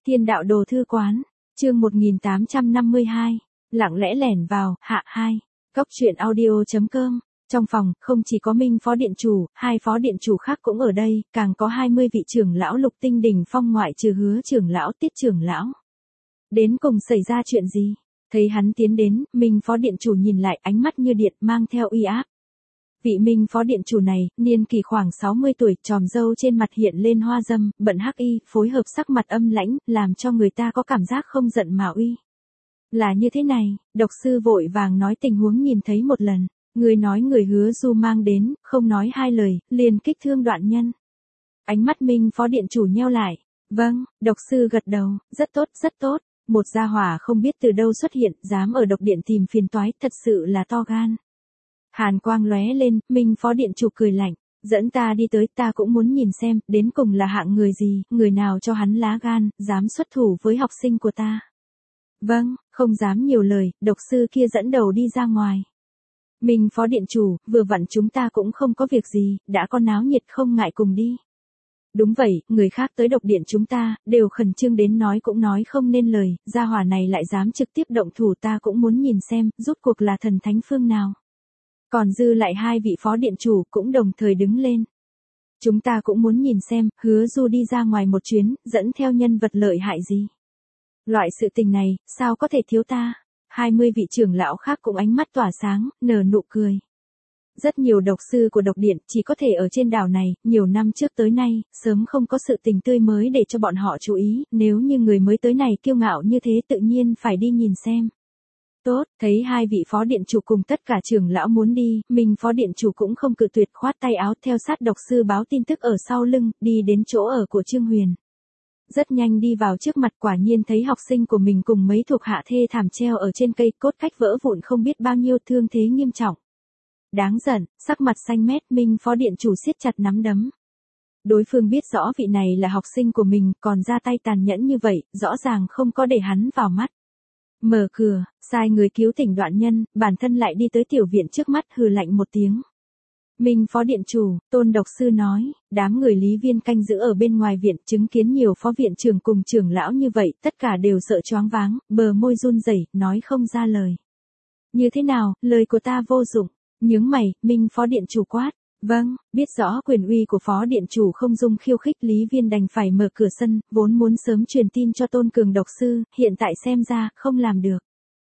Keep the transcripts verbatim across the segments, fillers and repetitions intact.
Thiên đạo đồ thư quán, chương một nghìn tám trăm năm mươi hai, lặng lẽ lẻn vào, hạ hai, Cốc truyện audio.com. Trong phòng, không chỉ có Minh phó điện chủ, hai phó điện chủ khác cũng ở đây, càng có hai mươi vị trưởng lão Lục Tinh Đỉnh Phong ngoại trừ Hứa trưởng lão, Tiết trưởng lão. Đến cùng xảy ra chuyện gì? Thấy hắn tiến đến, Minh phó điện chủ nhìn lại, ánh mắt như điện mang theo uy áp. Vị Minh phó điện chủ này, niên kỳ khoảng sáu mươi tuổi, tròm râu trên mặt hiện lên hoa dâm, bận hắc y, phối hợp sắc mặt âm lãnh, làm cho người ta có cảm giác không giận mà uy. Là như thế này, độc sư vội vàng nói tình huống nhìn thấy một lần. Người nói người Hứa Du mang đến, không nói hai lời, liền kích thương đoạn nhân. Ánh mắt Minh phó điện chủ nheo lại. Vâng, độc sư gật đầu, rất tốt, rất tốt. Một gia hỏa không biết từ đâu xuất hiện, dám ở độc điện tìm phiền toái, thật sự là to gan. Hàn quang lóe lên, Minh phó điện chủ cười lạnh, dẫn ta đi tới, ta cũng muốn nhìn xem, đến cùng là hạng người gì, người nào cho hắn lá gan, dám xuất thủ với học sinh của ta. Vâng, không dám nhiều lời, độc sư kia dẫn đầu đi ra ngoài. Minh phó điện chủ, vừa vặn chúng ta cũng không có việc gì, đã có náo nhiệt không ngại cùng đi. Đúng vậy, người khác tới độc điện chúng ta, đều khẩn trương đến nói cũng nói không nên lời, gia hỏa này lại dám trực tiếp động thủ, ta cũng muốn nhìn xem, rốt cuộc là thần thánh phương nào. Còn dư lại hai vị phó điện chủ cũng đồng thời đứng lên. Chúng ta cũng muốn nhìn xem, Hứa Du đi ra ngoài một chuyến, dẫn theo nhân vật lợi hại gì. Loại sự tình này, sao có thể thiếu ta? Hai mươi vị trưởng lão khác cũng ánh mắt tỏa sáng, nở nụ cười. Rất nhiều độc sư của độc điện chỉ có thể ở trên đảo này, nhiều năm trước tới nay, sớm không có sự tình tươi mới để cho bọn họ chú ý, nếu như người mới tới này kiêu ngạo như thế tự nhiên phải đi nhìn xem. Tốt, thấy hai vị phó điện chủ cùng tất cả trưởng lão muốn đi, mình phó điện chủ cũng không cự tuyệt, khoát tay áo theo sát độc sư báo tin tức ở sau lưng, đi đến chỗ ở của Trương Huyền. Rất nhanh đi vào trước mặt, quả nhiên thấy học sinh của mình cùng mấy thuộc hạ thê thảm treo ở trên cây, cốt cách vỡ vụn không biết bao nhiêu, thương thế nghiêm trọng. Đáng giận, sắc mặt xanh mét, Minh phó điện chủ siết chặt nắm đấm. Đối phương biết rõ vị này là học sinh của mình, còn ra tay tàn nhẫn như vậy, rõ ràng không có để hắn vào mắt. Mở cửa, sai người cứu tỉnh đoạn nhân, bản thân lại đi tới tiểu viện trước mắt, hừ lạnh một tiếng. Minh phó điện chủ, Tôn độc sư nói, đám người Lý Viên canh giữ ở bên ngoài viện, chứng kiến nhiều phó viện trưởng cùng trưởng lão như vậy, tất cả đều sợ choáng váng, bờ môi run rẩy, nói không ra lời. Như thế nào, lời của ta vô dụng, nhướng mày, Minh phó điện chủ quát. Vâng, biết rõ quyền uy của phó điện chủ không dung khiêu khích, Lý Viên đành phải mở cửa sân, vốn muốn sớm truyền tin cho Tôn Cường độc sư, hiện tại xem ra, không làm được.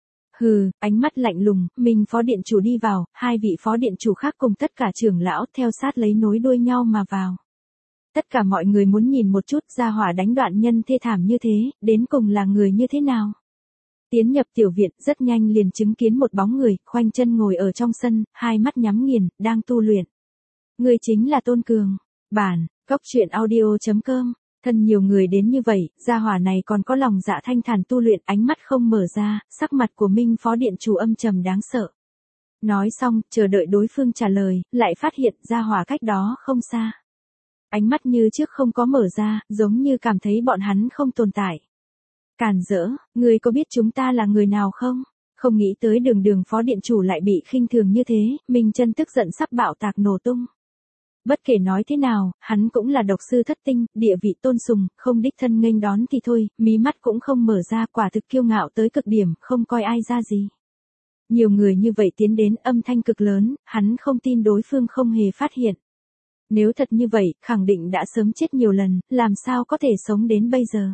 Hừ, ánh mắt lạnh lùng, mình phó điện chủ đi vào, hai vị phó điện chủ khác cùng tất cả trưởng lão theo sát lấy nối đuôi nhau mà vào. Tất cả mọi người muốn nhìn một chút gia hỏa đánh đoạn nhân thê thảm như thế, đến cùng là người như thế nào. Tiến nhập tiểu viện, rất nhanh liền chứng kiến một bóng người, khoanh chân ngồi ở trong sân, hai mắt nhắm nghiền, đang tu luyện. Người chính là Tôn Cường. Bản, Cốc truyện audio.com. Thân nhiều người đến như vậy, gia hỏa này còn có lòng dạ thanh thản tu luyện, ánh mắt không mở ra, sắc mặt của Minh phó điện chủ âm trầm đáng sợ. Nói xong, chờ đợi đối phương trả lời, lại phát hiện gia hỏa cách đó không xa. Ánh mắt như trước không có mở ra, giống như cảm thấy bọn hắn không tồn tại. Càn rỡ, người có biết chúng ta là người nào không? Không nghĩ tới đường đường phó điện chủ lại bị khinh thường như thế, Minh chân tức giận sắp bạo tạc nổ tung. Bất kể nói thế nào, hắn cũng là độc sư thất tinh, địa vị tôn sùng, không đích thân nghênh đón thì thôi, mí mắt cũng không mở ra, quả thực kiêu ngạo tới cực điểm, không coi ai ra gì. Nhiều người như vậy tiến đến, âm thanh cực lớn, hắn không tin đối phương không hề phát hiện. Nếu thật như vậy, khẳng định đã sớm chết nhiều lần, làm sao có thể sống đến bây giờ.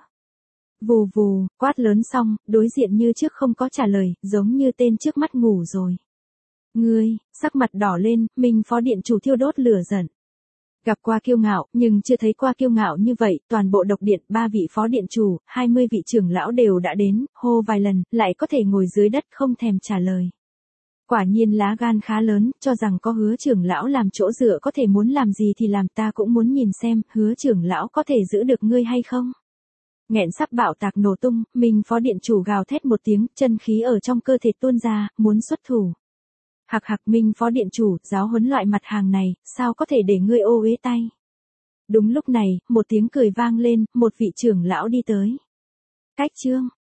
Vù vù, quát lớn xong, đối diện như trước không có trả lời, giống như tên trước mắt ngủ rồi. Ngươi, sắc mặt đỏ lên, Minh phó điện chủ thiêu đốt lửa giận. Gặp qua kiêu ngạo, nhưng chưa thấy qua kiêu ngạo như vậy, toàn bộ độc điện, ba vị phó điện chủ, hai mươi vị trưởng lão đều đã đến, hô vài lần, lại có thể ngồi dưới đất không thèm trả lời. Quả nhiên lá gan khá lớn, cho rằng có Hứa trưởng lão làm chỗ dựa có thể muốn làm gì thì làm, ta cũng muốn nhìn xem, Hứa trưởng lão có thể giữ được ngươi hay không. Nghẹn sắp bạo tạc nổ tung, Minh phó điện chủ gào thét một tiếng, chân khí ở trong cơ thể tuôn ra, muốn xuất thủ. Hạc hạc, Minh phó điện chủ, giáo huấn loại mặt hàng này, sao có thể để ngươi ô uế tay. Đúng lúc này, một tiếng cười vang lên, một vị trưởng lão đi tới. Cách chương,